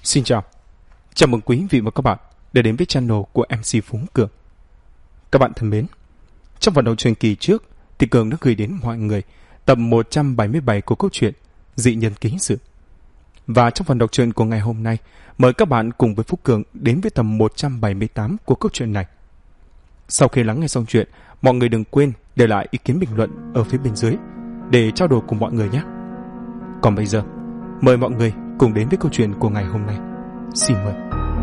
Xin chào, chào mừng quý vị và các bạn đã đến với channel của MC Phú Cường. Các bạn thân mến, trong phần đầu truyền kỳ trước thì Cường đã gửi đến mọi người tập 177 của câu chuyện Dị Nhân Ký Sự. Và trong phần đọc truyện của ngày hôm nay, mời các bạn cùng với Phú Cường đến với tập 178 của câu chuyện này. Sau khi lắng nghe xong chuyện, mọi người đừng quên để lại ý kiến bình luận ở phía bên dưới để trao đổi cùng mọi người nhé. Còn bây giờ, mời mọi người cùng đến với câu chuyện của ngày hôm nay. Xin mời.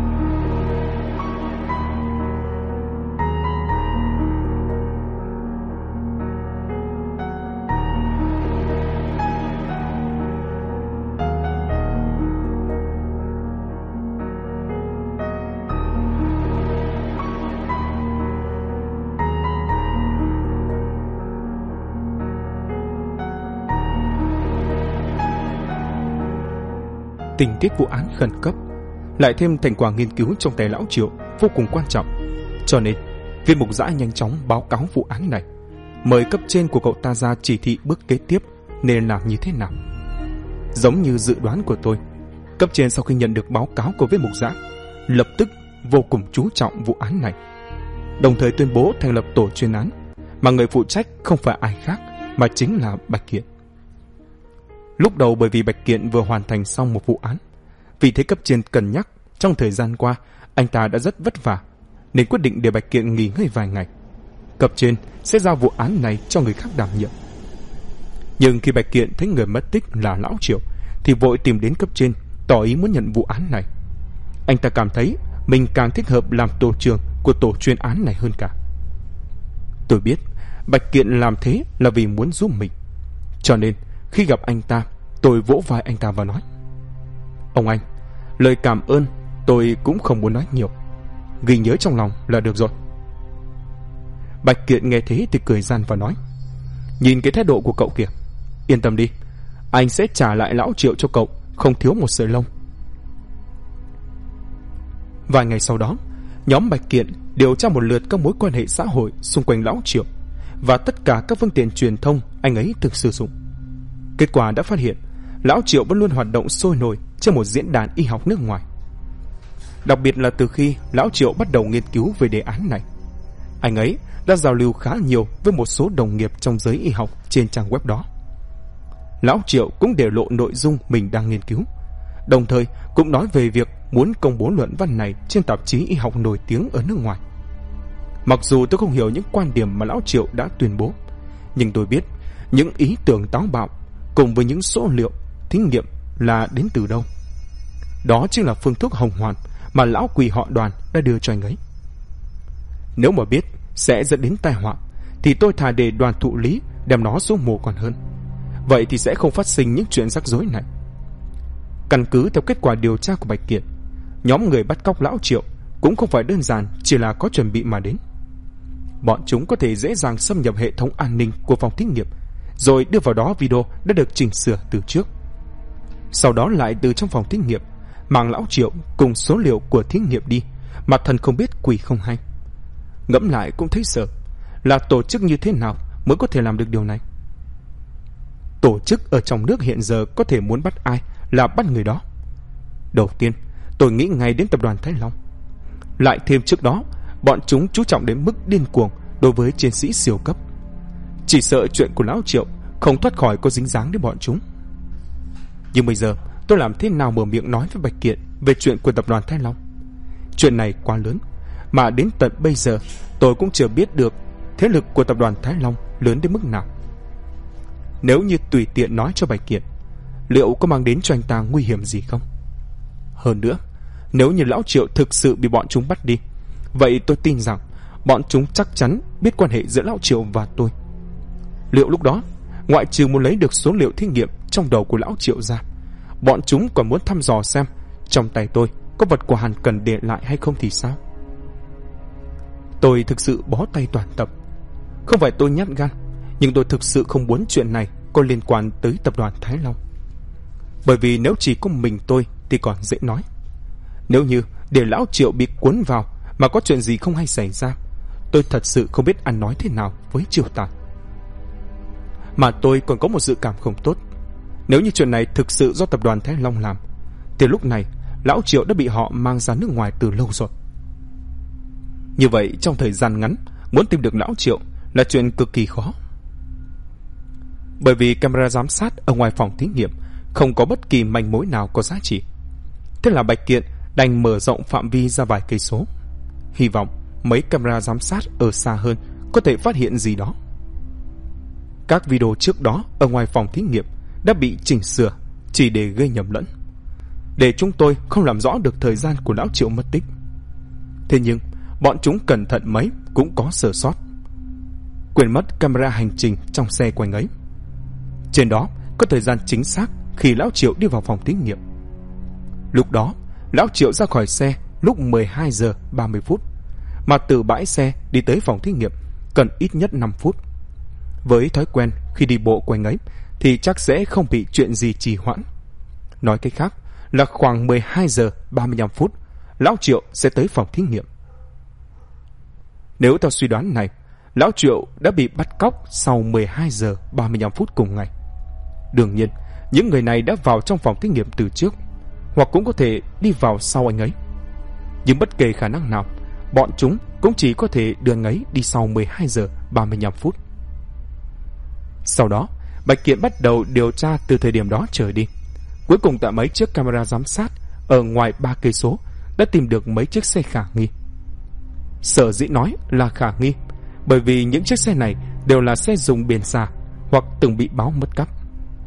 Tình tiết vụ án khẩn cấp, lại thêm thành quả nghiên cứu trong tay lão Triệu vô cùng quan trọng, cho nên viên mục giã nhanh chóng báo cáo vụ án này, mời cấp trên của cậu ta ra chỉ thị bước kế tiếp nên làm như thế nào. Giống như dự đoán của tôi, cấp trên sau khi nhận được báo cáo của viên mục giã lập tức vô cùng chú trọng vụ án này, đồng thời tuyên bố thành lập tổ chuyên án, mà người phụ trách không phải ai khác mà chính là Bạch Kiện. Lúc đầu bởi vì Bạch Kiện vừa hoàn thành xong một vụ án, vì thế cấp trên cân nhắc trong thời gian qua anh ta đã rất vất vả, nên quyết định để Bạch Kiện nghỉ ngơi vài ngày. Cấp trên sẽ giao vụ án này cho người khác đảm nhiệm. Nhưng khi Bạch Kiện thấy người mất tích là lão Triệu thì vội tìm đến cấp trên tỏ ý muốn nhận vụ án này. Anh ta cảm thấy mình càng thích hợp làm tổ trưởng của tổ chuyên án này hơn cả. Tôi biết Bạch Kiện làm thế là vì muốn giúp mình, cho nên khi gặp anh ta, tôi vỗ vai anh ta và nói: "Ông anh, lời cảm ơn tôi cũng không muốn nói nhiều, ghi nhớ trong lòng là được rồi." Bạch Kiện nghe thế thì cười gian và nói: "Nhìn cái thái độ của cậu kìa, yên tâm đi, anh sẽ trả lại lão Triệu cho cậu, không thiếu một sợi lông." Vài ngày sau đó, nhóm Bạch Kiện điều tra một lượt các mối quan hệ xã hội xung quanh lão Triệu và tất cả các phương tiện truyền thông anh ấy thực sử dụng. Kết quả đã phát hiện lão Triệu vẫn luôn hoạt động sôi nổi trên một diễn đàn y học nước ngoài. Đặc biệt là từ khi lão Triệu bắt đầu nghiên cứu về đề án này, anh ấy đã giao lưu khá nhiều với một số đồng nghiệp trong giới y học trên trang web đó. Lão Triệu cũng để lộ nội dung mình đang nghiên cứu, đồng thời cũng nói về việc muốn công bố luận văn này trên tạp chí y học nổi tiếng ở nước ngoài. Mặc dù tôi không hiểu những quan điểm mà lão Triệu đã tuyên bố, nhưng tôi biết những ý tưởng táo bạo cùng với những số liệu thí nghiệm là đến từ đâu. Đó chính là phương thuốc hồng hoàn mà lão quỷ họ Đoàn đã đưa cho anh ấy. Nếu mà biết sẽ dẫn đến tai họa thì tôi thà để Đoàn thụ lý đem nó xuống mồ còn hơn. Vậy thì sẽ không phát sinh những chuyện rắc rối này. Căn cứ theo kết quả điều tra của Bạch Kiện, nhóm người bắt cóc lão Triệu cũng không phải đơn giản chỉ là có chuẩn bị mà đến. Bọn chúng có thể dễ dàng xâm nhập hệ thống an ninh của phòng thí nghiệm, rồi đưa vào đó video đã được chỉnh sửa từ trước. Sau đó lại từ trong phòng thí nghiệm mang lão Triệu cùng số liệu của thí nghiệm đi, mà thần không biết quỷ không hay. Ngẫm lại cũng thấy sợ, là tổ chức như thế nào mới có thể làm được điều này? Tổ chức ở trong nước hiện giờ có thể muốn bắt ai là bắt người đó. Đầu tiên tôi nghĩ ngay đến tập đoàn Thái Long. Lại thêm trước đó bọn chúng chú trọng đến mức điên cuồng đối với chiến sĩ siêu cấp. Chỉ sợ chuyện của lão Triệu không thoát khỏi có dính dáng đến bọn chúng. Nhưng bây giờ tôi làm thế nào mở miệng nói với Bạch Kiện về chuyện của tập đoàn Thái Long? Chuyện này quá lớn, mà đến tận bây giờ tôi cũng chưa biết được thế lực của tập đoàn Thái Long lớn đến mức nào. Nếu như tùy tiện nói cho Bạch Kiện, liệu có mang đến cho anh ta nguy hiểm gì không? Hơn nữa, nếu như lão Triệu thực sự bị bọn chúng bắt đi, vậy tôi tin rằng bọn chúng chắc chắn biết quan hệ giữa lão Triệu và tôi. Liệu lúc đó, ngoại trừ muốn lấy được số liệu thí nghiệm trong đầu của lão Triệu ra, bọn chúng còn muốn thăm dò xem trong tay tôi có vật của Hàn Cần để lại hay không thì sao? Tôi thực sự bó tay toàn tập. Không phải tôi nhát gan, nhưng tôi thực sự không muốn chuyện này có liên quan tới tập đoàn Thái Long. Bởi vì nếu chỉ có mình tôi thì còn dễ nói. Nếu như để lão Triệu bị cuốn vào mà có chuyện gì không hay xảy ra, tôi thật sự không biết ăn nói thế nào với Triệu Tài. Mà tôi còn có một dự cảm không tốt. Nếu như chuyện này thực sự do tập đoàn Thái Long làm, thì lúc này lão Triệu đã bị họ mang ra nước ngoài từ lâu rồi. Như vậy trong thời gian ngắn, muốn tìm được lão Triệu là chuyện cực kỳ khó. Bởi vì camera giám sát ở ngoài phòng thí nghiệm không có bất kỳ manh mối nào có giá trị. Thế là Bạch Kiện đành mở rộng phạm vi ra vài cây số, hy vọng mấy camera giám sát ở xa hơn có thể phát hiện gì đó. Các video trước đó ở ngoài phòng thí nghiệm đã bị chỉnh sửa chỉ để gây nhầm lẫn, để chúng tôi không làm rõ được thời gian của lão Triệu mất tích. Thế nhưng bọn chúng cẩn thận mấy cũng có sơ sót, quên mất camera hành trình trong xe quanh ấy. Trên đó có thời gian chính xác khi lão Triệu đi vào phòng thí nghiệm. Lúc đó lão Triệu ra khỏi xe lúc 12 giờ 30 phút, mà từ bãi xe đi tới phòng thí nghiệm cần ít nhất 5 phút. Với thói quen khi đi bộ quanh ấy thì chắc sẽ không bị chuyện gì trì hoãn. Nói cách khác là khoảng 12 giờ 35 phút lão Triệu sẽ tới phòng thí nghiệm. Nếu theo suy đoán này, lão Triệu đã bị bắt cóc sau 12 giờ 35 phút cùng ngày. Đương nhiên, những người này đã vào trong phòng thí nghiệm từ trước, hoặc cũng có thể đi vào sau anh ấy. Nhưng bất kể khả năng nào, bọn chúng cũng chỉ có thể đưa anh ấy đi sau 12 giờ 35 phút. Sau đó, Bạch Kiện bắt đầu điều tra từ thời điểm đó trở đi. Cuối cùng tại mấy chiếc camera giám sát ở ngoài 3 cây số đã tìm được mấy chiếc xe khả nghi. Sở dĩ nói là khả nghi bởi vì những chiếc xe này đều là xe dùng biển xà hoặc từng bị báo mất cắp.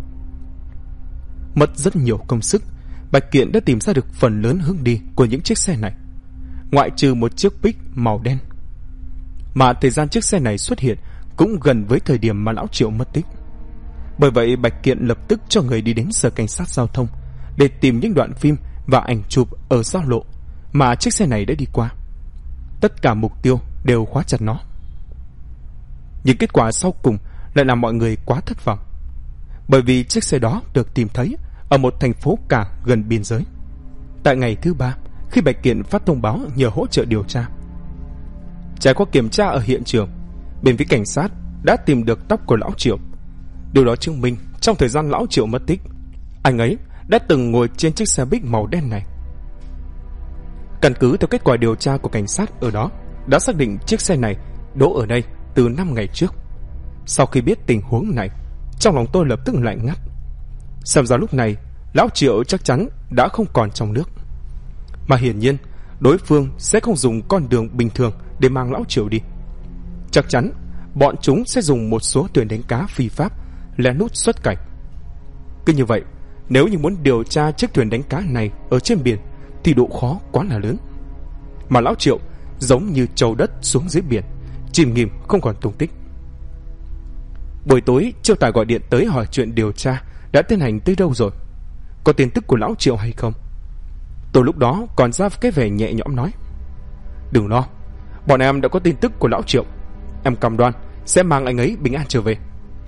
Mất rất nhiều công sức, Bạch Kiện đã tìm ra được phần lớn hướng đi của những chiếc xe này, ngoại trừ một chiếc Pick màu đen, mà thời gian chiếc xe này xuất hiện cũng gần với thời điểm mà lão Triệu mất tích. Bởi vậy Bạch Kiện lập tức cho người đi đến sở cảnh sát giao thông để tìm những đoạn phim và ảnh chụp ở giao lộ mà chiếc xe này đã đi qua. Tất cả mục tiêu đều khóa chặt nó. Nhưng kết quả sau cùng lại làm mọi người quá thất vọng, bởi vì chiếc xe đó được tìm thấy ở một thành phố cảng gần biên giới. Tại ngày thứ 3, khi Bạch Kiện phát thông báo nhờ hỗ trợ điều tra, trải qua kiểm tra ở hiện trường, bên phía cảnh sát đã tìm được tóc của lão Triệu. Điều đó chứng minh trong thời gian lão Triệu mất tích, anh ấy đã từng ngồi trên chiếc xe Big màu đen này. Căn cứ theo kết quả điều tra của cảnh sát ở đó, đã xác định chiếc xe này đỗ ở đây từ 5 ngày trước. Sau khi biết tình huống này, trong lòng tôi lập tức lạnh ngắt. Xem ra lúc này lão Triệu chắc chắn đã không còn trong nước, mà hiển nhiên đối phương sẽ không dùng con đường bình thường để mang lão Triệu đi. Chắc chắn bọn chúng sẽ dùng một số thuyền đánh cá phi pháp lén lút xuất cảnh. Cứ như vậy, nếu như muốn điều tra chiếc thuyền đánh cá này ở trên biển thì độ khó quá là lớn. Mà lão Triệu giống như trâu đất xuống dưới biển, chìm nghỉm không còn tung tích. Buổi tối, Chiêu Tài gọi điện tới hỏi chuyện điều tra đã tiến hành tới đâu rồi, có tin tức của lão Triệu hay không. Tôi lúc đó còn ra cái vẻ nhẹ nhõm nói: đừng lo, bọn em đã có tin tức của lão Triệu. Em cam đoan sẽ mang anh ấy bình an trở về.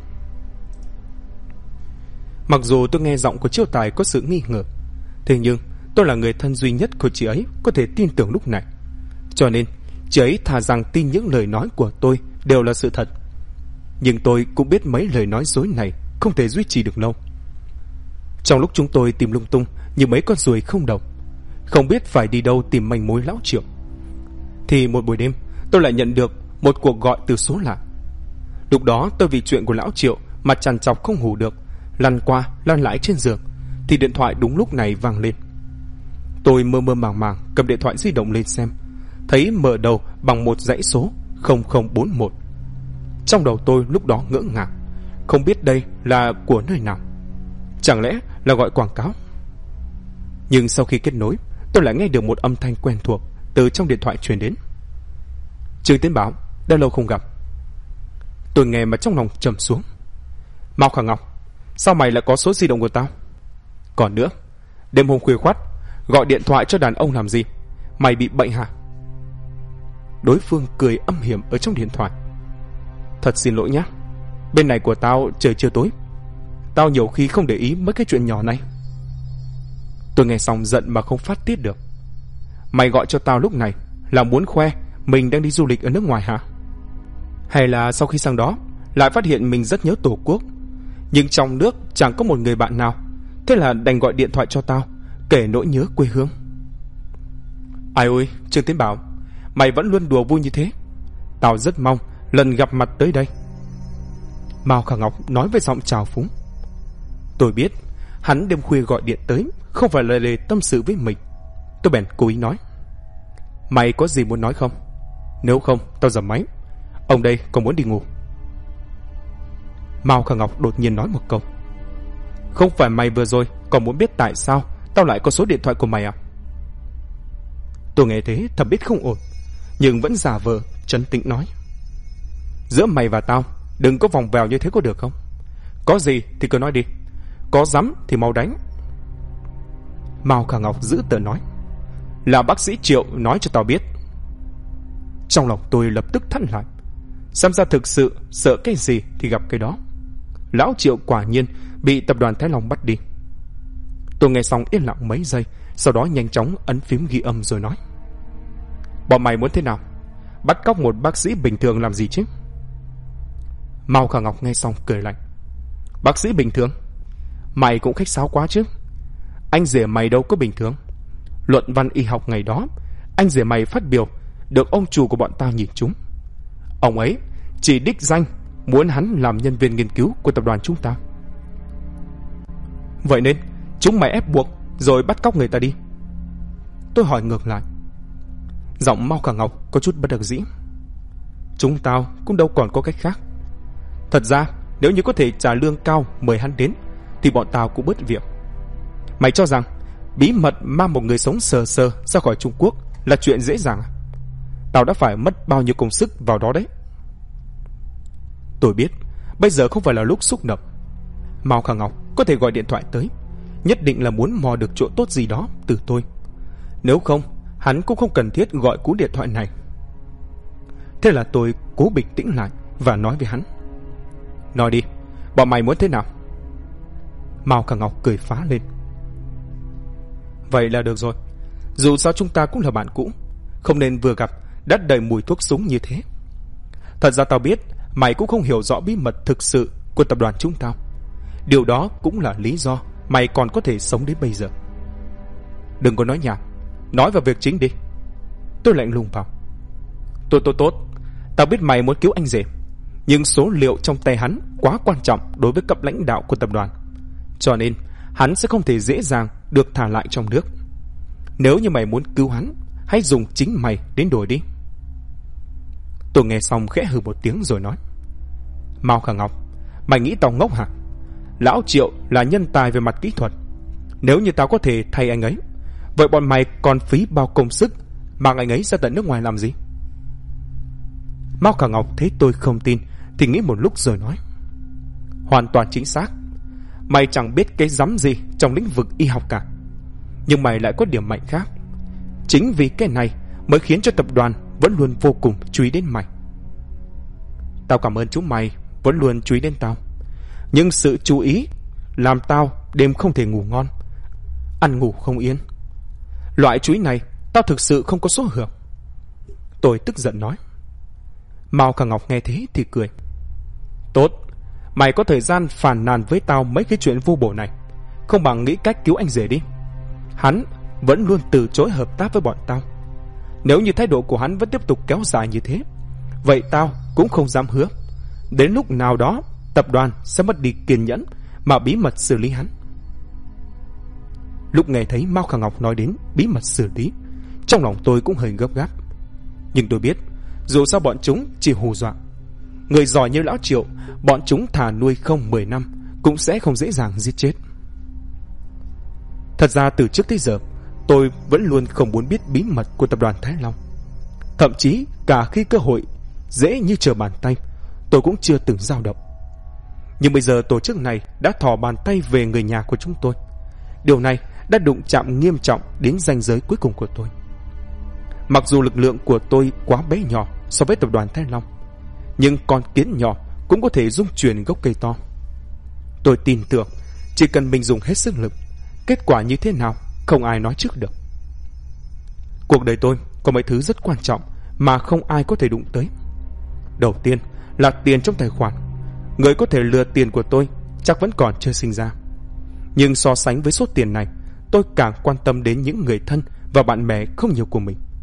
Mặc dù tôi nghe giọng của Chiêu Tài có sự nghi ngờ, thế nhưng tôi là người thân duy nhất của chị ấy có thể tin tưởng lúc này, cho nên chị ấy thà rằng tin những lời nói của tôi đều là sự thật. Nhưng tôi cũng biết mấy lời nói dối này không thể duy trì được lâu. Trong lúc chúng tôi tìm lung tung như mấy con ruồi không đầu, không biết phải đi đâu tìm manh mối lão Triệu, thì một buổi đêm tôi lại nhận được một cuộc gọi từ số lạ. Lúc đó tôi vì chuyện của lão Triệu mà trằn trọc không ngủ được, lăn qua lăn lại trên giường, thì điện thoại đúng lúc này vang lên. Tôi mơ mơ màng màng cầm điện thoại di động lên xem, thấy mở đầu bằng một dãy số 0041. Trong đầu tôi lúc đó ngỡ ngàng, không biết đây là của nơi nào, chẳng lẽ là gọi quảng cáo. Nhưng sau khi kết nối, tôi lại nghe được một âm thanh quen thuộc từ trong điện thoại truyền đến: Trương Tiến Bảo, đã lâu không gặp. Tôi nghe mà trong lòng trầm xuống. Mao Khả Ngọc, sao mày lại có số di động của tao? Còn nữa, đêm hôm khuya khoắt gọi điện thoại cho đàn ông làm gì? Mày bị bệnh hả? Đối phương cười âm hiểm ở trong điện thoại: Thật xin lỗi nhé, bên này của tao trời chưa tối, tao nhiều khi không để ý mấy cái chuyện nhỏ này. Tôi nghe xong giận mà không phát tiết được. Mày gọi cho tao lúc này là muốn khoe mình đang đi du lịch ở nước ngoài hả? Hay là sau khi sang đó lại phát hiện mình rất nhớ tổ quốc, nhưng trong nước chẳng có một người bạn nào, thế là đành gọi điện thoại cho tao kể nỗi nhớ quê hương? Ai ôi, Trương Tiến Bảo, mày vẫn luôn đùa vui như thế. Tao rất mong lần gặp mặt tới đây. Mao Khả Ngọc nói với giọng trào phúng. Tôi biết hắn đêm khuya gọi điện tới không phải là để tâm sự với mình. Tôi bèn cố ý nói, mày có gì muốn nói không? Nếu không tao dập máy. Ông đây còn muốn đi ngủ. Mao Khả Ngọc đột nhiên nói một câu, không phải mày vừa rồi còn muốn biết tại sao tao lại có số điện thoại của mày à? Tôi nghe thế thầm biết không ổn, nhưng vẫn giả vờ trấn tĩnh nói, giữa mày và tao đừng có vòng vèo như thế có được không? Có gì thì cứ nói đi, có dám thì mau đánh. Mao Khả Ngọc giữ tợn nói, là bác sĩ Triệu nói cho tao biết. Trong lòng tôi lập tức thắt lại, xem ra thực sự sợ cái gì thì gặp cái đó. Lão Triệu quả nhiên bị tập đoàn Thái Long bắt đi. Tôi nghe xong yên lặng mấy giây, sau đó nhanh chóng ấn phím ghi âm rồi nói, bọn mày muốn thế nào? Bắt cóc một bác sĩ bình thường làm gì chứ? Mao Khả Ngọc nghe xong cười lạnh, bác sĩ bình thường? Mày cũng khách sáo quá chứ. Anh rể mày đâu có bình thường. Luận văn y học ngày đó anh rể mày phát biểu được ông chủ của bọn tao nhìn trúng. Ông ấy chỉ đích danh muốn hắn làm nhân viên nghiên cứu của tập đoàn chúng ta. Vậy nên chúng mày ép buộc rồi bắt cóc người ta đi? Tôi hỏi ngược lại. Giọng Mao Khả Ngọc có chút bất đắc dĩ. Chúng tao cũng đâu còn có cách khác. Thật ra nếu như có thể trả lương cao mời hắn đến thì bọn tao cũng bớt việc. Mày cho rằng bí mật mang một người sống sờ sờ ra khỏi Trung Quốc là chuyện dễ dàng à? Tao đã phải mất bao nhiêu công sức vào đó đấy. Tôi biết bây giờ không phải là lúc xúc động. Mao Khả Ngọc có thể gọi điện thoại tới, nhất định là muốn mò được chỗ tốt gì đó từ tôi. Nếu không hắn cũng không cần thiết gọi cú điện thoại này. Thế là tôi cố bình tĩnh lại và nói với hắn, nói đi, bọn mày muốn thế nào? Mao Khả Ngọc cười phá lên. Vậy là được rồi. Dù sao chúng ta cũng là bạn cũ, không nên vừa gặp đã đầy mùi thuốc súng như thế. Thật ra tao biết mày cũng không hiểu rõ bí mật thực sự của tập đoàn chúng tao. Điều đó cũng là lý do mày còn có thể sống đến bây giờ. Đừng có nói nhảm, nói vào việc chính đi. Tôi lạnh lùng vào. Tốt. Tao biết mày muốn cứu anh rể, nhưng số liệu trong tay hắn quá quan trọng đối với cấp lãnh đạo của tập đoàn, cho nên hắn sẽ không thể dễ dàng được thả lại trong nước. Nếu như mày muốn cứu hắn, hãy dùng chính mày đến đổi đi. Tôi nghe xong khẽ hừ một tiếng rồi nói, Mao Khả Ngọc, mày nghĩ tao ngốc hả? Lão Triệu là nhân tài về mặt kỹ thuật. Nếu như tao có thể thay anh ấy, vậy bọn mày còn phí bao công sức mang anh ấy ra tận nước ngoài làm gì? Mao Khả Ngọc thấy tôi không tin thì nghĩ một lúc rồi nói, hoàn toàn chính xác. Mày chẳng biết cái rắm gì trong lĩnh vực y học cả, nhưng mày lại có điểm mạnh khác. Chính vì cái này mới khiến cho tập đoàn vẫn luôn vô cùng chú ý đến mày. Tao cảm ơn chúng mày vẫn luôn chú ý đến tao, nhưng sự chú ý làm tao đêm không thể ngủ ngon, ăn ngủ không yên. Loại chú ý này tao thực sự không có số hưởng. Tôi tức giận nói. Mao Khả Ngọc nghe thế thì cười. Tốt, mày có thời gian phàn nàn với tao mấy cái chuyện vô bổ này, không bằng nghĩ cách cứu anh rể đi. Hắn vẫn luôn từ chối hợp tác với bọn tao. Nếu như thái độ của hắn vẫn tiếp tục kéo dài như thế, vậy tao cũng không dám hứa đến lúc nào đó tập đoàn sẽ mất đi kiên nhẫn mà bí mật xử lý hắn. Lúc nghe thấy Mao Khả Ngọc nói đến bí mật xử lý, trong lòng tôi cũng hơi gấp gáp. Nhưng tôi biết dù sao bọn chúng chỉ hù dọa. Người giỏi như lão Triệu, bọn chúng thà nuôi không 10 năm cũng sẽ không dễ dàng giết chết. Thật ra từ trước tới giờ tôi vẫn luôn không muốn biết bí mật của tập đoàn Thái Long. Thậm chí cả khi cơ hội dễ như trở bàn tay, tôi cũng chưa từng dao động. Nhưng bây giờ tổ chức này đã thò bàn tay về người nhà của chúng tôi. Điều này đã đụng chạm nghiêm trọng đến ranh giới cuối cùng của tôi. Mặc dù lực lượng của tôi quá bé nhỏ so với tập đoàn Thái Long, nhưng con kiến nhỏ cũng có thể rung chuyển gốc cây to. Tôi tin tưởng chỉ cần mình dùng hết sức lực, kết quả như thế nào không ai nói trước được. Cuộc đời tôi có mấy thứ rất quan trọng mà không ai có thể đụng tới. Đầu tiên là tiền trong tài khoản. Người có thể lừa tiền của tôi chắc vẫn còn chưa sinh ra. Nhưng so sánh với số tiền này, tôi càng quan tâm đến những người thân và bạn bè không nhiều của mình.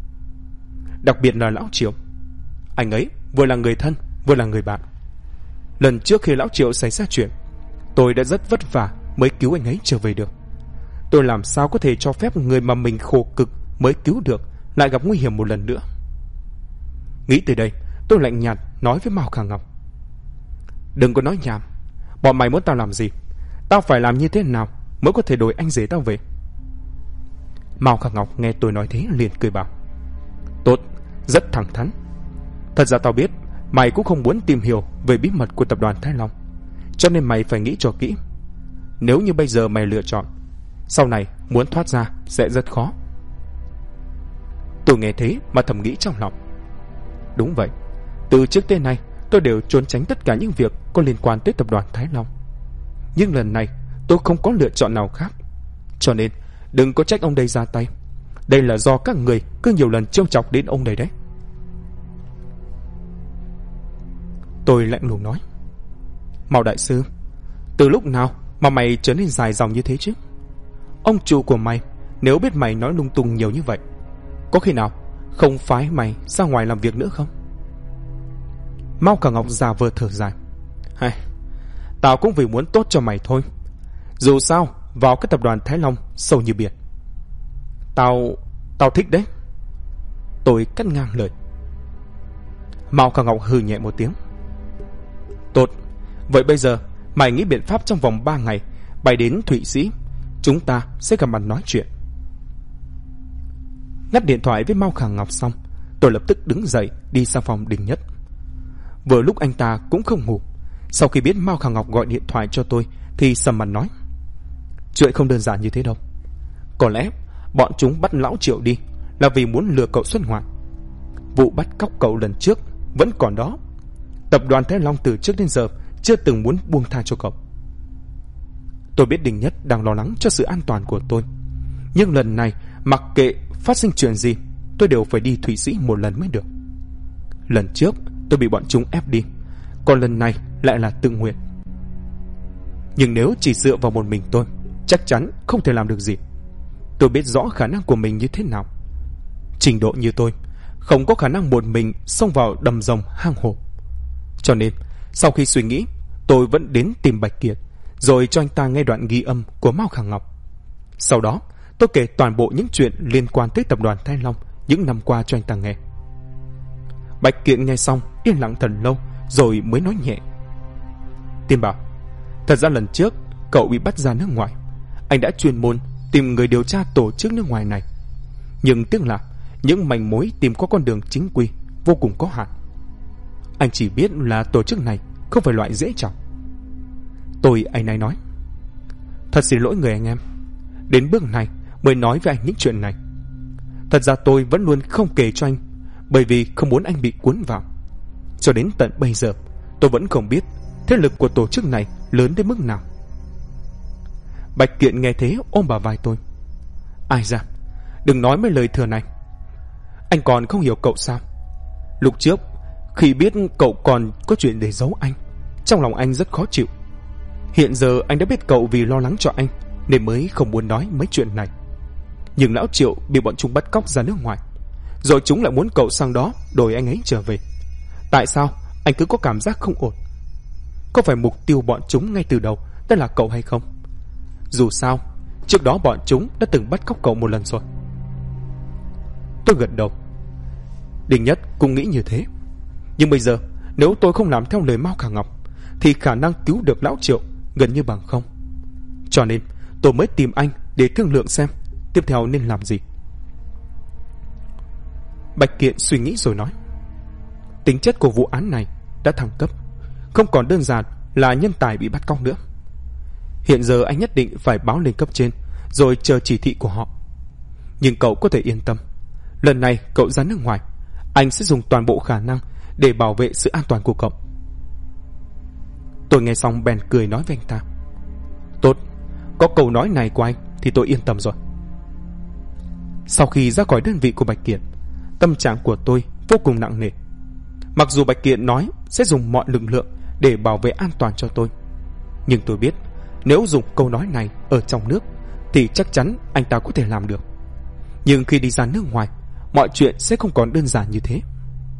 đặc biệt là lão Triệu. Anh ấy vừa là người thân, vừa là người bạn. Lần trước khi lão Triệu xảy ra chuyện, tôi đã rất vất vả mới cứu anh ấy trở về được. Tôi làm sao có thể cho phép người mà mình khổ cực mới cứu được lại gặp nguy hiểm một lần nữa. Nghĩ từ đây, tôi lạnh nhạt nói với Mao Khả Ngọc: đừng có nói nhảm. Bọn mày muốn tao làm gì? Tao phải làm như thế nào mới có thể đổi anh rể tao về? Mao Khả Ngọc nghe tôi nói thế liền cười bảo: tốt, rất thẳng thắn. Thật ra tao biết mày cũng không muốn tìm hiểu về bí mật của tập đoàn Thái Long, cho nên mày phải nghĩ cho kỹ. Nếu như bây giờ mày lựa chọn, sau này muốn thoát ra sẽ rất khó. Tôi nghe thế mà thầm nghĩ trong lòng: đúng vậy, từ trước tới nay tôi đều trốn tránh tất cả những việc có liên quan tới tập đoàn Thái Long. Nhưng lần này tôi không có lựa chọn nào khác. Cho nên đừng có trách ông đây ra tay. Đây là do các người cứ nhiều lần trêu chọc đến ông đây đấy. Tôi lạnh lùng nói: Mao đại sư, từ lúc nào mà mày trở nên dài dòng như thế chứ? Ông chủ của mày nếu biết mày nói lung tung nhiều như vậy, có khi nào không phái mày ra ngoài làm việc nữa không? Mao Khả Ngọc già vờ thở dài: tao cũng vì muốn tốt cho mày thôi. Dù sao vào cái tập đoàn Thái Long sâu như biển. Tao thích đấy. Tôi cắt ngang lời. Mao Khả Ngọc hừ nhẹ một tiếng: tốt, vậy bây giờ mày nghĩ biện pháp trong vòng 3 ngày bay đến Thụy Sĩ, chúng ta sẽ gặp mặt nói chuyện. Ngắt điện thoại với Mao Khả Ngọc xong, tôi lập tức đứng dậy đi sang phòng Đình Nhất. Vừa lúc anh ta cũng không ngủ, sau khi biết Mao Khả Ngọc gọi điện thoại cho tôi thì sầm mặt nói: chuyện không đơn giản như thế đâu. Có lẽ bọn chúng bắt lão Triệu đi là vì muốn lừa cậu xuất ngoại. Vụ bắt cóc cậu lần trước vẫn còn đó. Tập đoàn Thái Long từ trước đến giờ chưa từng muốn buông tha cho cậu. Tôi biết Đình Nhất đang lo lắng cho sự an toàn của tôi, nhưng lần này mặc kệ phát sinh chuyện gì, tôi đều phải đi Thụy Sĩ một lần mới được. Lần trước tôi bị bọn chúng ép đi, còn lần này lại là tự nguyện. Nhưng nếu chỉ dựa vào một mình tôi, chắc chắn không thể làm được gì. Tôi biết rõ khả năng của mình như thế nào. Trình độ như tôi không có khả năng một mình xông vào đầm rồng hang hổ. Cho nên sau khi suy nghĩ, tôi vẫn đến tìm Bạch Kiệt, rồi cho anh ta nghe đoạn ghi âm của Mao Khả Ngọc. Sau đó tôi kể toàn bộ những chuyện liên quan tới tập đoàn Thái Long những năm qua cho anh ta nghe. Bạch Kiệt nghe xong yên lặng thật lâu rồi mới nói nhẹ: Tiên Bảo, thật ra lần trước cậu bị bắt ra nước ngoài, anh đã chuyên môn tìm người điều tra tổ chức nước ngoài này. Nhưng tiếc là những manh mối tìm qua con đường chính quy vô cùng có hạn. Anh chỉ biết là tổ chức này không phải loại dễ chọc. Tôi áy náy nói: thật xin lỗi người anh em, đến bước này mới nói với anh những chuyện này. Thật ra tôi vẫn luôn không kể cho anh, bởi vì không muốn anh bị cuốn vào. Cho đến tận bây giờ tôi vẫn không biết thế lực của tổ chức này lớn đến mức nào. Bạch Kiện nghe thế ôm bả vai tôi: ai ra, đừng nói mấy lời thừa này. Anh còn không hiểu cậu sao? Lúc trước khi biết cậu còn có chuyện để giấu anh, trong lòng anh rất khó chịu. Hiện giờ anh đã biết cậu vì lo lắng cho anh nên mới không muốn nói mấy chuyện này. Nhưng lão Triệu bị bọn chúng bắt cóc ra nước ngoài, rồi chúng lại muốn cậu sang đó đổi anh ấy trở về. Tại sao anh cứ có cảm giác không ổn? Có phải mục tiêu bọn chúng ngay từ đầu đã là cậu hay không? Dù sao trước đó bọn chúng đã từng bắt cóc cậu một lần rồi. Tôi gật đầu. Đình Nhất cũng nghĩ như thế. Nhưng bây giờ nếu tôi không làm theo lời Mao Khả Ngọc thì khả năng cứu được lão Triệu gần như bằng không. Cho nên tôi mới tìm anh để thương lượng xem tiếp theo nên làm gì. Bạch Kiện suy nghĩ rồi nói: tính chất của vụ án này đã thăng cấp, không còn đơn giản là nhân tài bị bắt cóc nữa. Hiện giờ anh nhất định phải báo lên cấp trên rồi chờ chỉ thị của họ. Nhưng cậu có thể yên tâm, lần này cậu ra nước ngoài, anh sẽ dùng toàn bộ khả năng để bảo vệ sự an toàn của cậu. Tôi nghe xong bèn cười nói với anh ta: tốt, có câu nói này của anh thì tôi yên tâm rồi. Sau khi ra khỏi đơn vị của Bạch Kiện, tâm trạng của tôi vô cùng nặng nề. Mặc dù Bạch Kiện nói sẽ dùng mọi lực lượng để bảo vệ an toàn cho tôi, nhưng tôi biết nếu dùng câu nói này ở trong nước thì chắc chắn anh ta có thể làm được. Nhưng khi đi ra nước ngoài, mọi chuyện sẽ không còn đơn giản như thế.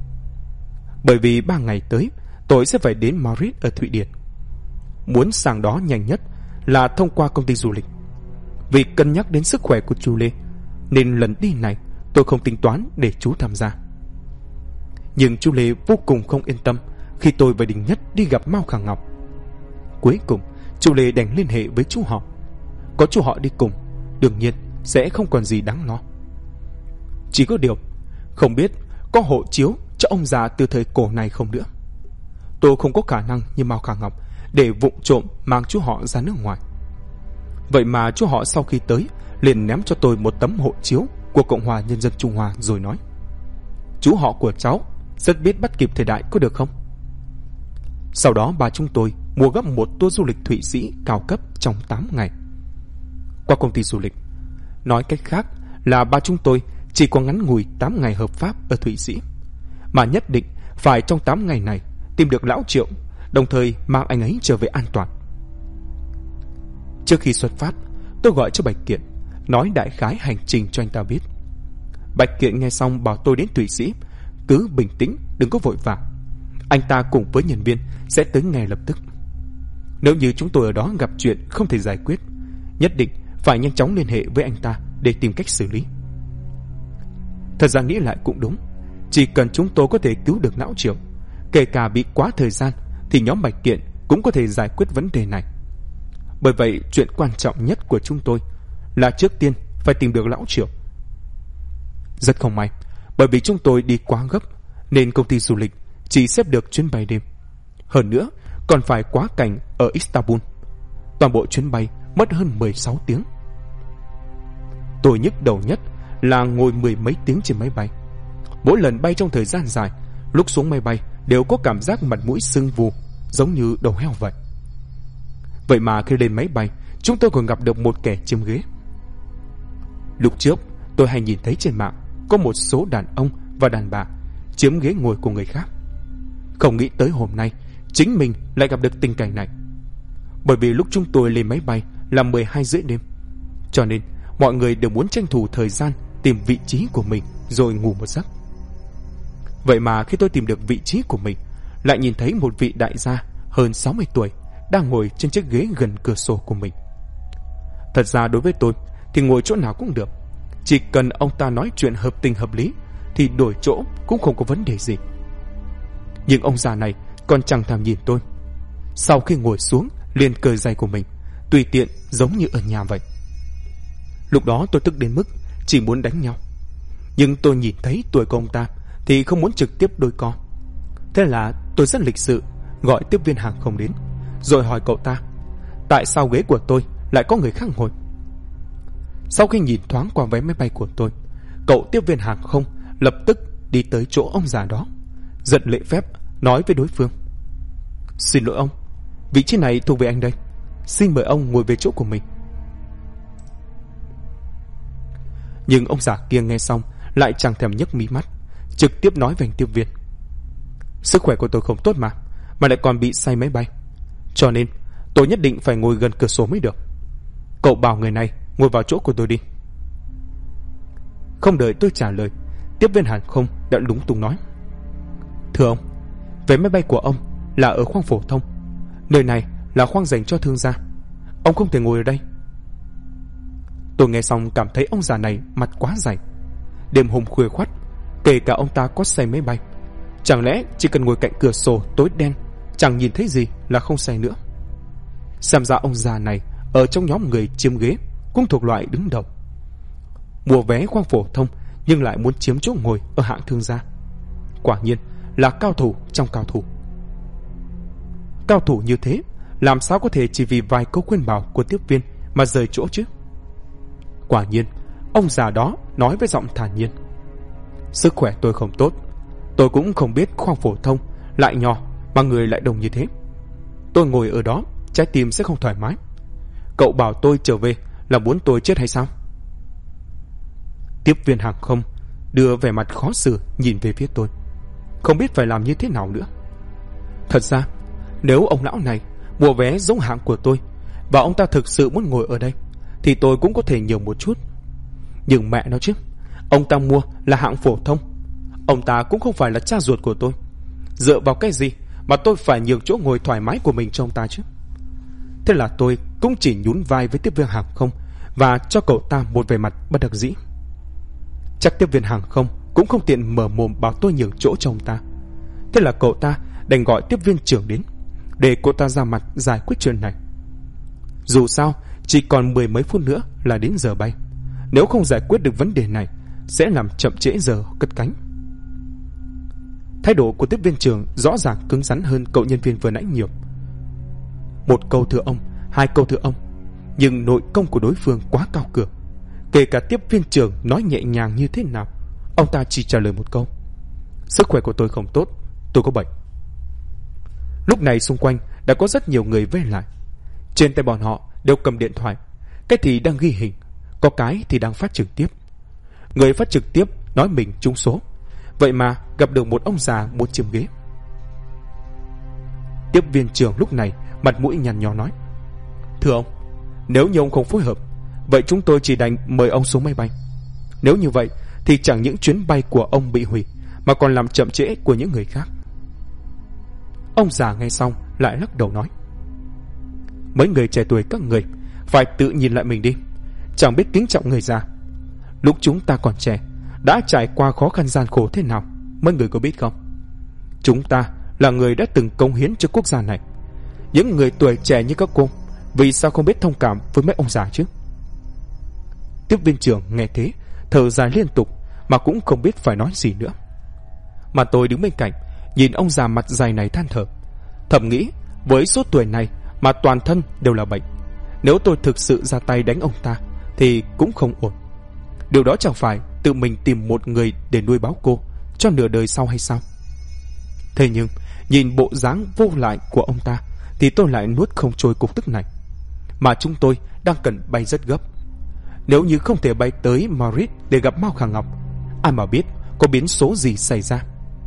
Bởi vì 3 ngày tới tôi sẽ phải đến Madrid ở Thụy Điển. Muốn sang đó nhanh nhất là thông qua công ty du lịch. Vì cân nhắc đến sức khỏe của chú Lê, nên lần đi này tôi không tính toán để chú tham gia. Nhưng chú Lê vô cùng không yên tâm khi tôi và Đình Nhất đi gặp Mao Khả Ngọc. Cuối cùng chú Lê đành liên hệ với chú họ. Có chú họ đi cùng, đương nhiên sẽ không còn gì đáng lo. Chỉ có điều không biết có hộ chiếu cho ông già từ thời cổ này không nữa. Tôi không có khả năng như Mao Khả Ngọc để vụng trộm mang chú họ ra nước ngoài. Vậy mà chú họ sau khi tới liền ném cho tôi một tấm hộ chiếu của Cộng hòa Nhân dân Trung Hoa rồi nói: chú họ của cháu rất biết bắt kịp thời đại, có được không? Sau đó bà chúng tôi mua gấp một tour du lịch Thụy Sĩ cao cấp trong 8 ngày qua công ty du lịch. Nói cách khác là bà chúng tôi chỉ có ngắn ngủi 8 ngày hợp pháp ở Thụy Sĩ, mà nhất định phải trong 8 ngày này tìm được lão Triệu, đồng thời mang anh ấy trở về an toàn. Trước khi xuất phát, tôi gọi cho Bạch Kiện, nói đại khái hành trình cho anh ta biết. Bạch Kiện nghe xong bảo tôi đến Thụy Sĩ cứ bình tĩnh, đừng có vội vàng. Anh ta cùng với nhân viên sẽ tới ngay lập tức. Nếu như chúng tôi ở đó gặp chuyện không thể giải quyết, nhất định phải nhanh chóng liên hệ với anh ta để tìm cách xử lý. Thật ra nghĩ lại cũng đúng, chỉ cần chúng tôi có thể cứu được lão Triệu, kể cả bị quá thời gian, thì nhóm Bạch Kiện cũng có thể giải quyết vấn đề này. Bởi vậy chuyện quan trọng nhất của chúng tôi là trước tiên phải tìm được lão Triệu. Rất không may, bởi vì chúng tôi đi quá gấp nên công ty du lịch chỉ xếp được chuyến bay đêm. Hơn nữa còn phải quá cảnh ở Istanbul. Toàn bộ chuyến bay mất hơn 16 tiếng. Tôi nhức đầu nhất là ngồi 10 mấy tiếng trên máy bay. Mỗi lần bay trong thời gian dài, lúc xuống máy bay đều có cảm giác mặt mũi sưng vù, giống như đầu heo vậy. Vậy mà khi lên máy bay, chúng tôi còn gặp được một kẻ chiếm ghế. Lúc trước tôi hay nhìn thấy trên mạng có một số đàn ông và đàn bà chiếm ghế ngồi của người khác. Không nghĩ tới hôm nay chính mình lại gặp được tình cảnh này. Bởi vì lúc chúng tôi lên máy bay là 12 rưỡi đêm, cho nên mọi người đều muốn tranh thủ thời gian tìm vị trí của mình rồi ngủ một giấc. Vậy mà khi tôi tìm được vị trí của mình, lại nhìn thấy một vị đại gia hơn 60 tuổi đang ngồi trên chiếc ghế gần cửa sổ của mình. Thật ra đối với tôi thì ngồi chỗ nào cũng được, chỉ cần ông ta nói chuyện hợp tình hợp lý thì đổi chỗ cũng không có vấn đề gì. Nhưng ông già này còn chẳng thèm nhìn tôi. Sau khi ngồi xuống liền cởi giày của mình, tùy tiện giống như ở nhà vậy. Lúc đó tôi tức đến mức chỉ muốn đánh nhau. Nhưng tôi nhìn thấy tuổi của ông ta thì không muốn trực tiếp đôi co. Thế là tôi rất lịch sự gọi tiếp viên hàng không đến, rồi hỏi cậu ta tại sao ghế của tôi lại có người khác ngồi. Sau khi nhìn thoáng qua vé máy bay của tôi, cậu tiếp viên hàng không lập tức đi tới chỗ ông già đó, giật lễ phép nói với đối phương: xin lỗi ông, vị trí này thuộc về anh đây, xin mời ông ngồi về chỗ của mình. Nhưng ông già kia nghe xong lại chẳng thèm nhấc mí mắt, trực tiếp nói với anh tiếp viên: sức khỏe của tôi không tốt mà lại còn bị say máy bay, cho nên tôi nhất định phải ngồi gần cửa sổ mới được. Cậu bảo người này ngồi vào chỗ của tôi đi. Không đợi tôi trả lời, tiếp viên hàng không đã lúng túng nói: thưa ông, vé máy bay của ông là ở khoang phổ thông, nơi này là khoang dành cho thương gia, ông không thể ngồi ở đây. Tôi nghe xong cảm thấy ông già này mặt quá dày. Đêm hôm khuya khoắt, kể cả ông ta có say máy bay, chẳng lẽ chỉ cần ngồi cạnh cửa sổ tối đen chẳng nhìn thấy gì là không say nữa? Xem ra ông già này ở trong nhóm người chiếm ghế cũng thuộc loại đứng đầu. Mua vé khoang phổ thông nhưng lại muốn chiếm chỗ ngồi ở hạng thương gia. Quả nhiên là cao thủ trong cao thủ. Cao thủ như thế làm sao có thể chỉ vì vài câu khuyên bảo của tiếp viên mà rời chỗ chứ? Quả nhiên ông già đó nói với giọng thản nhiên: sức khỏe tôi không tốt, tôi cũng không biết khoang phổ thông lại nhỏ mà người lại đông như thế. Tôi ngồi ở đó trái tim sẽ không thoải mái. Cậu bảo tôi trở về là muốn tôi chết hay sao? Tiếp viên hàng không đưa vẻ mặt khó xử nhìn về phía tôi, không biết phải làm như thế nào nữa. Thật ra nếu ông lão này mua vé giống hạng của tôi và ông ta thực sự muốn ngồi ở đây thì tôi cũng có thể nhường một chút. Nhưng mẹ nó chứ, Ông ta mua là hạng phổ thông. Ông ta cũng không phải là cha ruột của tôi. Dựa vào cái gì mà tôi phải nhường chỗ ngồi thoải mái của mình cho ông ta chứ? Thế là tôi cũng chỉ nhún vai với tiếp viên hàng không và cho cậu ta một vẻ mặt bất đắc dĩ. Chắc tiếp viên hàng không cũng không tiện mở mồm bảo tôi nhường chỗ cho ông ta. Thế là cậu ta đành gọi tiếp viên trưởng đến để cậu ta ra mặt giải quyết chuyện này. Dù sao chỉ còn 10 mấy phút nữa là đến giờ bay. Nếu không giải quyết được vấn đề này sẽ làm chậm trễ giờ cất cánh. Thái độ của tiếp viên trưởng rõ ràng cứng rắn hơn cậu nhân viên vừa nãy nhiều. Một câu thưa ông, hai câu thưa ông, nhưng nội công của đối phương quá cao cường. Kể cả tiếp viên trưởng nói nhẹ nhàng như thế nào, ông ta chỉ trả lời một câu: sức khỏe của tôi không tốt, tôi có bệnh. Lúc này xung quanh đã có rất nhiều người vây lại. Trên tay bọn họ đều cầm điện thoại. Cái thì đang ghi hình, có cái thì đang phát trực tiếp. Người phát trực tiếp nói mình trúng số, vậy mà gặp được một ông già muốn chiếm ghế. Tiếp viên trưởng lúc này mặt mũi nhăn nhó nói: thưa ông, nếu như ông không phối hợp, vậy chúng tôi chỉ đành mời ông xuống máy bay. Nếu như vậy thì chẳng những chuyến bay của ông bị hủy, mà còn làm chậm trễ của những người khác. Ông già nghe xong lại lắc đầu nói: mấy người trẻ tuổi các người phải tự nhìn lại mình đi, chẳng biết kính trọng người già. Lúc chúng ta còn trẻ đã trải qua khó khăn gian khổ thế nào, mấy người có biết không? Chúng ta là người đã từng cống hiến cho quốc gia này. Những người tuổi trẻ như các cô vì sao không biết thông cảm với mấy ông già chứ? Tiếp viên trưởng nghe thế thở dài liên tục mà cũng không biết phải nói gì nữa. Mà tôi đứng bên cạnh nhìn ông già mặt dày này than thở, thầm nghĩ với số tuổi này mà toàn thân đều là bệnh, nếu tôi thực sự ra tay đánh ông ta thì cũng không ổn. Điều đó chẳng phải tự mình tìm một người để nuôi báo cô cho nửa đời sau hay sao? Thế nhưng nhìn bộ dáng vô lại của ông ta thì tôi lại nuốt không trôi cục tức này. Mà chúng tôi đang cần bay rất gấp. Nếu như không thể bay tới Madrid để gặp Mao Khả Ngọc, ai mà biết có biến số gì xảy ra.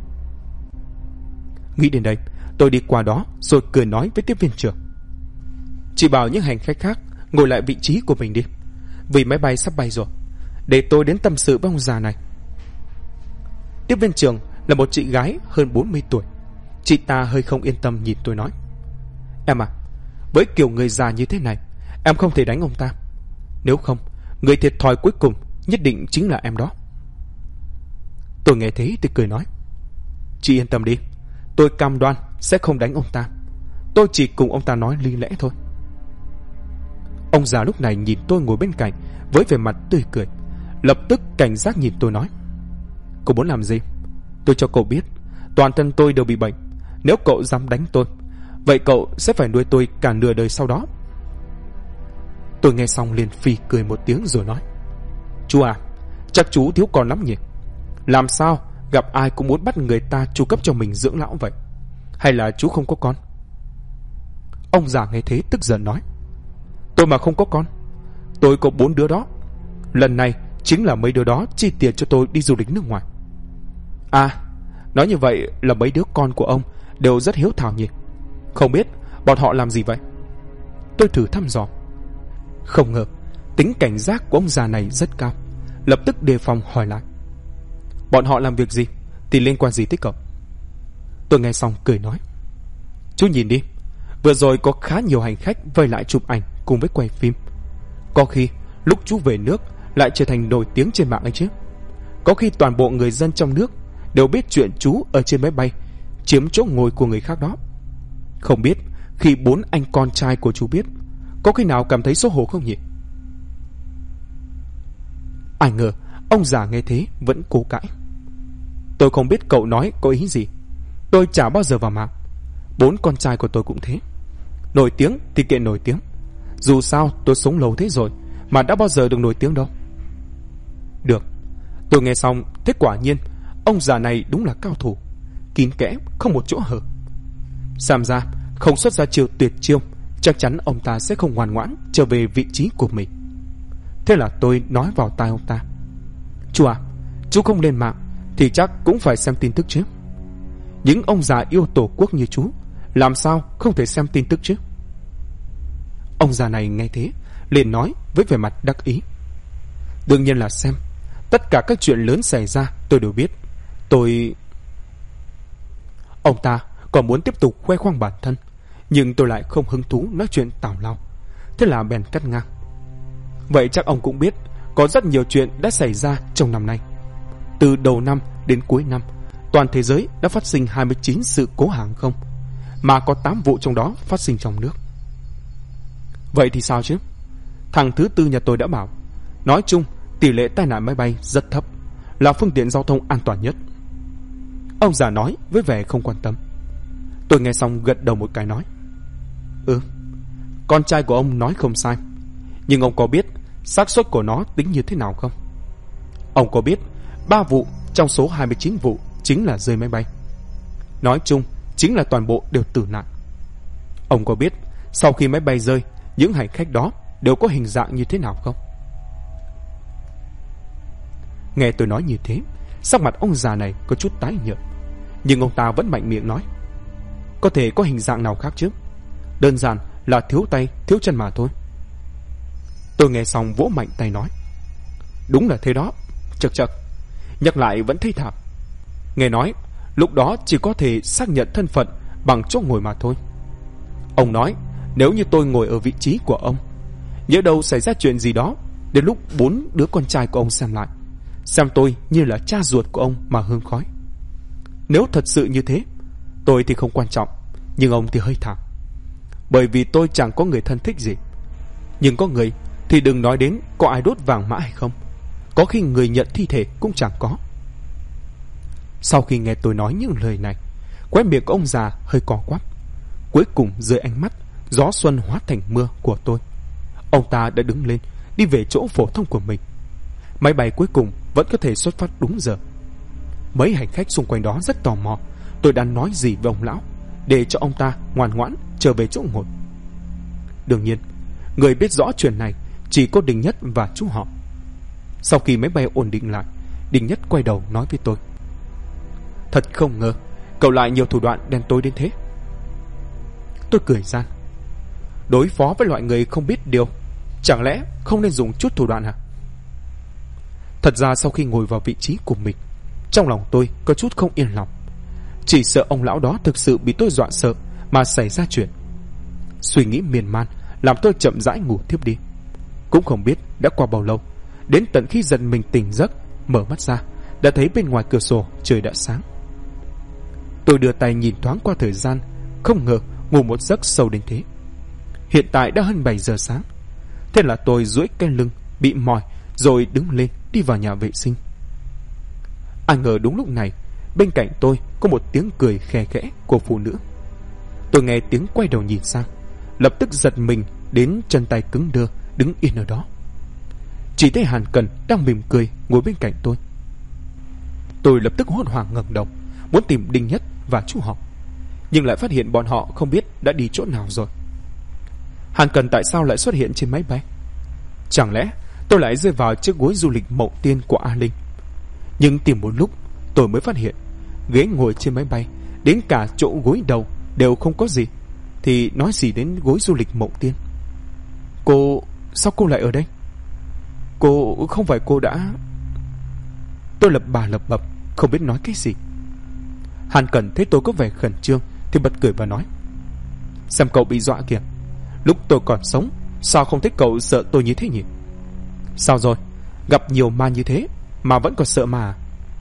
Nghĩ đến đây, tôi đi qua đó rồi cười nói với tiếp viên trưởng: chỉ bảo những hành khách khác ngồi lại vị trí của mình đi, vì máy bay sắp bay rồi, để tôi đến tâm sự với ông già này. Tiếp viên trưởng là một chị gái hơn 40 tuổi. Chị ta hơi không yên tâm nhìn tôi nói: em à, với kiểu người già như thế này, em không thể đánh ông ta. Nếu không, người thiệt thòi cuối cùng nhất định chính là em đó. Tôi nghe thế thì cười nói: chị yên tâm đi, tôi cam đoan sẽ không đánh ông ta. Tôi chỉ cùng ông ta nói lý lẽ thôi. Ông già lúc này nhìn tôi ngồi bên cạnh với vẻ mặt tươi cười, lập tức cảnh giác nhìn tôi nói: cậu muốn làm gì? Tôi cho cậu biết, toàn thân tôi đều bị bệnh. Nếu cậu dám đánh tôi, vậy cậu sẽ phải nuôi tôi cả nửa đời sau đó. Tôi nghe xong liền phì cười một tiếng rồi nói: chú à, chắc chú thiếu con lắm nhỉ? Làm sao gặp ai cũng muốn bắt người ta chu cấp cho mình dưỡng lão vậy? Hay là chú không có con? Ông già nghe thế tức giận nói: tôi mà không có con, tôi có 4 đứa đó. Lần này chính là mấy đứa đó chi tiền cho tôi đi du lịch nước ngoài. À, nói như vậy là mấy đứa con của ông đều rất hiếu thảo nhỉ? Không biết bọn họ làm gì vậy? Tôi thử thăm dò. Không ngờ tính cảnh giác của ông già này rất cao, lập tức đề phòng hỏi lại: bọn họ làm việc gì thì liên quan gì tới cậu? Tôi nghe xong cười nói: chú nhìn đi, vừa rồi có khá nhiều hành khách vây lại chụp ảnh cùng với quay phim. Có khi lúc chú về nước lại trở thành nổi tiếng trên mạng ấy chứ. Có khi toàn bộ người dân trong nước đều biết chuyện chú ở trên máy bay chiếm chỗ ngồi của người khác đó. Không biết khi 4 anh con trai của chú biết, có khi nào cảm thấy xấu hổ không nhỉ? Ai ngờ ông già nghe thế vẫn cố cãi: tôi không biết cậu nói có ý gì. Tôi chả bao giờ vào mạng. 4 con trai của tôi cũng thế. Nổi tiếng thì kệ nổi tiếng, dù sao tôi sống lâu thế rồi mà đã bao giờ được nổi tiếng đâu. Được, tôi nghe xong thế quả nhiên ông già này đúng là cao thủ, kín kẽ không một chỗ hở. Xem ra không xuất ra chiêu tuyệt chiêu, chắc chắn ông ta sẽ không ngoan ngoãn trở về vị trí của mình. Thế là tôi nói vào tai ông ta: chú à, chú không lên mạng thì chắc cũng phải xem tin tức chứ. Những ông già yêu tổ quốc như chú làm sao không thể xem tin tức chứ? Ông già này nghe thế liền nói với vẻ mặt đắc ý: đương nhiên là xem. Tất cả các chuyện lớn xảy ra tôi đều biết. Ông ta còn muốn tiếp tục khoe khoang bản thân, nhưng tôi lại không hứng thú nói chuyện tào lao. Thế là bèn cắt ngang. Vậy chắc ông cũng biết có rất nhiều chuyện đã xảy ra trong năm nay. Từ đầu năm đến cuối năm, toàn thế giới đã phát sinh 29 sự cố hàng không, mà có 8 vụ trong đó phát sinh trong nước. Vậy thì sao chứ? Thằng thứ tư nhà tôi đã bảo, nói chung tỷ lệ tai nạn máy bay rất thấp, là phương tiện giao thông an toàn nhất. Ông già nói với vẻ không quan tâm. Tôi nghe xong gật đầu một cái nói, con trai của ông nói không sai, nhưng ông có biết xác suất của nó tính như thế nào không? Ông có biết 3 vụ trong số 29 vụ chính là rơi máy bay. Nói chung chính là toàn bộ đều tử nạn. Ông có biết sau khi máy bay rơi, những hành khách đó đều có hình dạng như thế nào không? Nghe tôi nói như thế, sắc mặt ông già này có chút tái nhợt, nhưng ông ta vẫn mạnh miệng nói, có thể có hình dạng nào khác chứ? Đơn giản là thiếu tay thiếu chân mà thôi. Tôi nghe xong vỗ mạnh tay nói, đúng là thế đó. Chật chật, nhắc lại vẫn thấy thảm. Nghe nói lúc đó chỉ có thể xác nhận thân phận bằng chỗ ngồi mà thôi. Ông nói nếu như tôi ngồi ở vị trí của ông, nhỡ đâu xảy ra chuyện gì đó, đến lúc 4 đứa con trai của ông xem lại, xem tôi như là cha ruột của ông mà hương khói. Nếu thật sự như thế, tôi thì không quan trọng, nhưng ông thì hơi thảm. Bởi vì tôi chẳng có người thân thích gì. Nhưng có người thì đừng nói đến có ai đốt vàng mã hay không, có khi người nhận thi thể cũng chẳng có. Sau khi nghe tôi nói những lời này, khóe miệng của ông già hơi co quắp. Cuối cùng dưới ánh mắt gió xuân hóa thành mưa của tôi, ông ta đã đứng lên đi về chỗ phổ thông của mình. Máy bay cuối cùng vẫn có thể xuất phát đúng giờ. Mấy hành khách xung quanh đó rất tò mò tôi đang nói gì với ông lão, để cho ông ta ngoan ngoãn trở về chỗ ngồi. Đương nhiên người biết rõ chuyện này chỉ có Đình Nhất và chú họ. Sau khi máy bay ổn định lại, Đình Nhất quay đầu nói với tôi, thật không ngờ cậu lại nhiều thủ đoạn đen tối đến thế. Tôi cười gian, đối phó với loại người không biết điều, chẳng lẽ không nên dùng chút thủ đoạn à? Thật ra sau khi ngồi vào vị trí của mình, trong lòng tôi có chút không yên lòng. Chỉ sợ ông lão đó thực sự bị tôi dọa sợ mà xảy ra chuyện. Suy nghĩ miên man làm tôi chậm rãi ngủ tiếp đi. Cũng không biết đã qua bao lâu, đến tận khi giật mình tỉnh giấc, mở mắt ra đã thấy bên ngoài cửa sổ trời đã sáng. Tôi đưa tay nhìn thoáng qua thời gian, không ngờ ngủ một giấc sâu đến thế. Hiện tại đã hơn 7 giờ sáng. Thế là tôi duỗi cái lưng bị mỏi rồi đứng lên đi vào nhà vệ sinh. Ai ngờ đúng lúc này, bên cạnh tôi có một tiếng cười khe khẽ của phụ nữ. Tôi nghe tiếng quay đầu nhìn sang, lập tức giật mình đến chân tay cứng đơ đứng yên ở đó. Chỉ thấy Hàn Cần đang mỉm cười ngồi bên cạnh tôi. Tôi lập tức hốt hoảng ngẩng đầu muốn tìm Đinh Nhất và chú họ, nhưng lại phát hiện bọn họ không biết đã đi chỗ nào rồi. Hàn Cần tại sao lại xuất hiện trên máy bay? Chẳng lẽ tôi lại rơi vào chiếc gối du lịch Mộng Tiên của A Linh? Nhưng tìm một lúc tôi mới phát hiện ghế ngồi trên máy bay, đến cả chỗ gối đầu đều không có gì, thì nói gì đến gối du lịch Mộng Tiên. Sao cô lại ở đây? Không phải cô đã... Tôi lập bà lập bập không biết nói cái gì. Hàn Cẩn thấy tôi có vẻ khẩn trương thì bật cười và nói, xem cậu bị dọa kìa. Lúc tôi còn sống, sao không thấy cậu sợ tôi như thế nhỉ? Sao rồi, gặp nhiều ma như thế mà vẫn còn sợ ma à?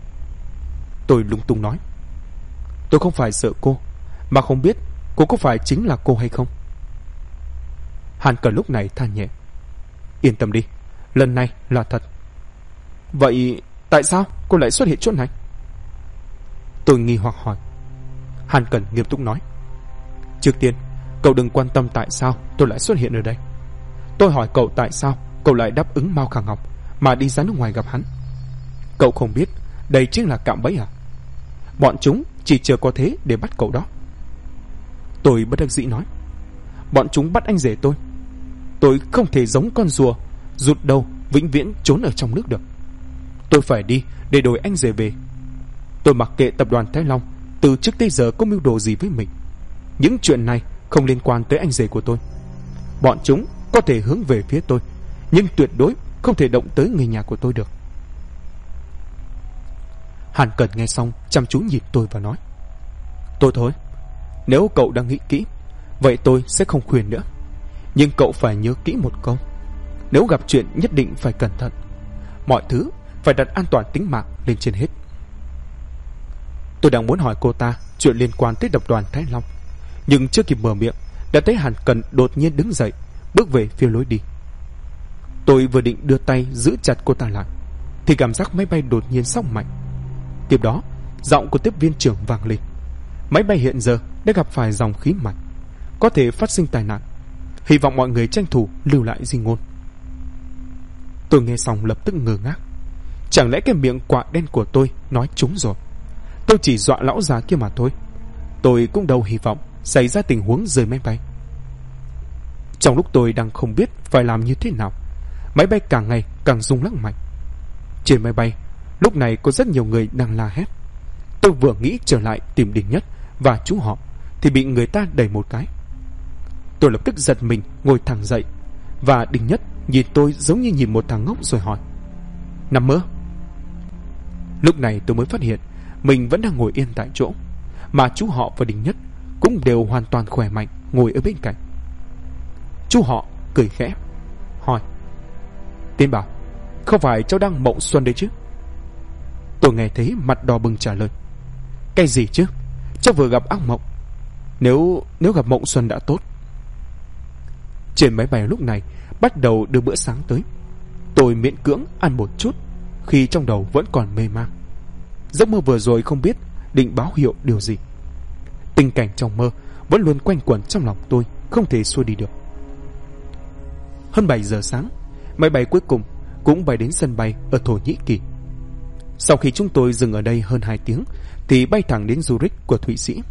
Tôi lung tung nói, tôi không phải sợ cô, mà không biết cô có phải chính là cô hay không. Hàn Cẩn lúc này than nhẹ, yên tâm đi, lần này là thật. Vậy tại sao cô lại xuất hiện chỗ này? Tôi nghi hoặc hỏi. Hàn Cẩn nghiêm túc nói, trước tiên cậu đừng quan tâm tại sao tôi lại xuất hiện ở đây. Tôi hỏi cậu tại sao cậu lại đáp ứng Mao Khả Ngọc mà đi ra nước ngoài gặp hắn. Cậu không biết đây chính là cạm bẫy à? Bọn chúng chỉ chờ có thế để bắt cậu đó. Tôi bất đắc dĩ nói, bọn chúng bắt anh rể tôi không thể giống con rùa rụt đầu vĩnh viễn trốn ở trong nước được. Tôi phải đi để đổi anh rể về. Tôi mặc kệ tập đoàn Thái Long từ trước tới giờ có mưu đồ gì với mình. Những chuyện này không liên quan tới anh rể của tôi. Bọn chúng có thể hướng về phía tôi, nhưng tuyệt đối không thể động tới người nhà của tôi được. Hàn Cẩn nghe xong chăm chú nhìn tôi và nói: Tôi thôi, nếu cậu đang nghĩ kỹ, vậy tôi sẽ không khuyên nữa. Nhưng cậu phải nhớ kỹ một câu: nếu gặp chuyện nhất định phải cẩn thận. Mọi thứ phải đặt an toàn tính mạng lên trên hết. Tôi đang muốn hỏi cô ta chuyện liên quan tới tập đoàn Thái Long, nhưng chưa kịp mở miệng đã thấy Hàn Cẩn đột nhiên đứng dậy, bước về phía lối đi. Tôi vừa định đưa tay giữ chặt cô ta lại thì cảm giác máy bay đột nhiên sóc mạnh. Tiếp đó, giọng của tiếp viên trưởng vang lên: máy bay hiện giờ đã gặp phải dòng khí mạnh, có thể phát sinh tai nạn. Hy vọng mọi người tranh thủ lưu lại di ngôn. Tôi nghe xong lập tức ngơ ngác. Chẳng lẽ cái miệng quạ đen của tôi nói trúng rồi? Tôi chỉ dọa lão già kia mà thôi. Tôi cũng đâu hy vọng xảy ra tình huống rơi máy bay. Trong lúc tôi đang không biết phải làm như thế nào, máy bay càng ngày càng rung lắc mạnh. Trên máy bay lúc này có rất nhiều người đang la hét. Tôi vừa nghĩ trở lại tìm Đình Nhất và chú họ thì bị người ta đẩy một cái. Tôi lập tức giật mình ngồi thẳng dậy, và Đình Nhất nhìn tôi giống như nhìn một thằng ngốc rồi hỏi: nằm mơ? Lúc này tôi mới phát hiện mình vẫn đang ngồi yên tại chỗ, mà chú họ và Đình Nhất cũng đều hoàn toàn khỏe mạnh ngồi ở bên cạnh. Chú họ cười khẽ hỏi: Tiến Bảo, không phải cháu đang mộng xuân đấy chứ? Tôi nghe thấy mặt đỏ bừng trả lời: cái gì chứ, cháu vừa gặp ác mộng. Nếu gặp mộng xuân đã tốt. Trên máy bay lúc này bắt đầu đưa bữa sáng tới. Tôi miễn cưỡng ăn một chút khi trong đầu vẫn còn mê man. Giấc mơ vừa rồi không biết định báo hiệu điều gì. Tình cảnh trong mơ vẫn luôn quanh quẩn trong lòng tôi, không thể xua đi được. Hơn 7 giờ sáng, máy bay cuối cùng cũng bay đến sân bay ở Thổ Nhĩ Kỳ. Sau khi chúng tôi dừng ở đây hơn 2 tiếng thì bay thẳng đến Zurich của Thụy Sĩ.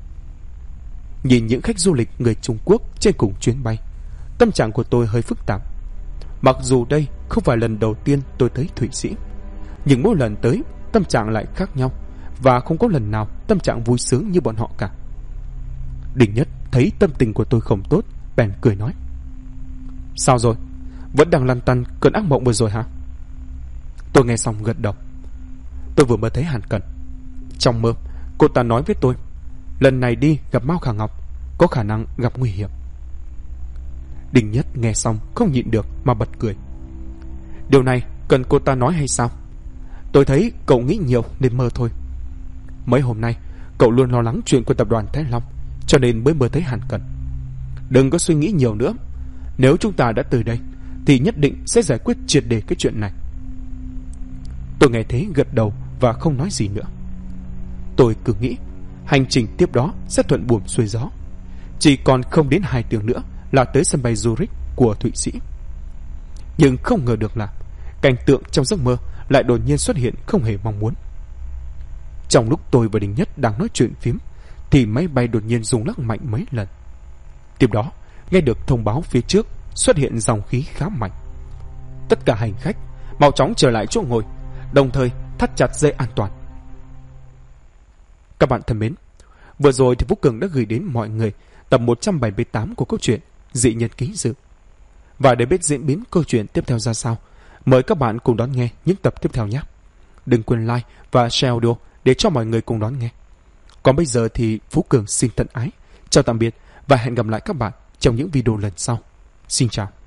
Nhìn những khách du lịch người Trung Quốc trên cùng chuyến bay, tâm trạng của tôi hơi phức tạp. Mặc dù đây không phải lần đầu tiên tôi tới Thụy Sĩ, nhưng mỗi lần tới tâm trạng lại khác nhau, và không có lần nào tâm trạng vui sướng như bọn họ cả. Đình Nhất thấy tâm tình của tôi không tốt, bèn cười nói: sao rồi, vẫn đang lăn tăn cơn ác mộng vừa rồi hả? Tôi nghe xong gật đầu. Tôi vừa mới thấy Hàn Cẩn. Trong mơ, cô ta nói với tôi lần này đi gặp Mao Khả Ngọc có khả năng gặp nguy hiểm. Đình Nhất nghe xong không nhịn được mà bật cười. Điều này cần cô ta nói hay sao? Tôi thấy cậu nghĩ nhiều nên mơ thôi. Mấy hôm nay cậu luôn lo lắng chuyện của tập đoàn Thái Long, cho nên mới mơ thấy Hàn Cẩn. Đừng có suy nghĩ nhiều nữa. Nếu chúng ta đã từ đây thì nhất định sẽ giải quyết triệt để cái chuyện này. Tôi nghe thế gật đầu và không nói gì nữa. Tôi cứ nghĩ hành trình tiếp đó sẽ thuận buồm xuôi gió. Chỉ còn không đến 2 tiếng nữa là tới sân bay Zurich của Thụy Sĩ. Nhưng không ngờ được là cảnh tượng trong giấc mơ lại đột nhiên xuất hiện không hề mong muốn. Trong lúc tôi và Đình Nhất đang nói chuyện phím thì máy bay đột nhiên rung lắc mạnh mấy lần. Tiếp đó nghe được thông báo phía trước xuất hiện dòng khí khá mạnh. Tất cả hành khách mau chóng trở lại chỗ ngồi, đồng thời thắt chặt dây an toàn. Các bạn thân mến, vừa rồi thì Vũ Cường đã gửi đến mọi người tập 178 của câu chuyện Dị Nhân Ký Dự. Và để biết diễn biến câu chuyện tiếp theo ra sao, mời các bạn cùng đón nghe những tập tiếp theo nhé. Đừng quên like và share audio để cho mọi người cùng đón nghe. Còn bây giờ thì Vũ Cường xin thân ái chào tạm biệt và hẹn gặp lại các bạn trong những video lần sau. Xin chào.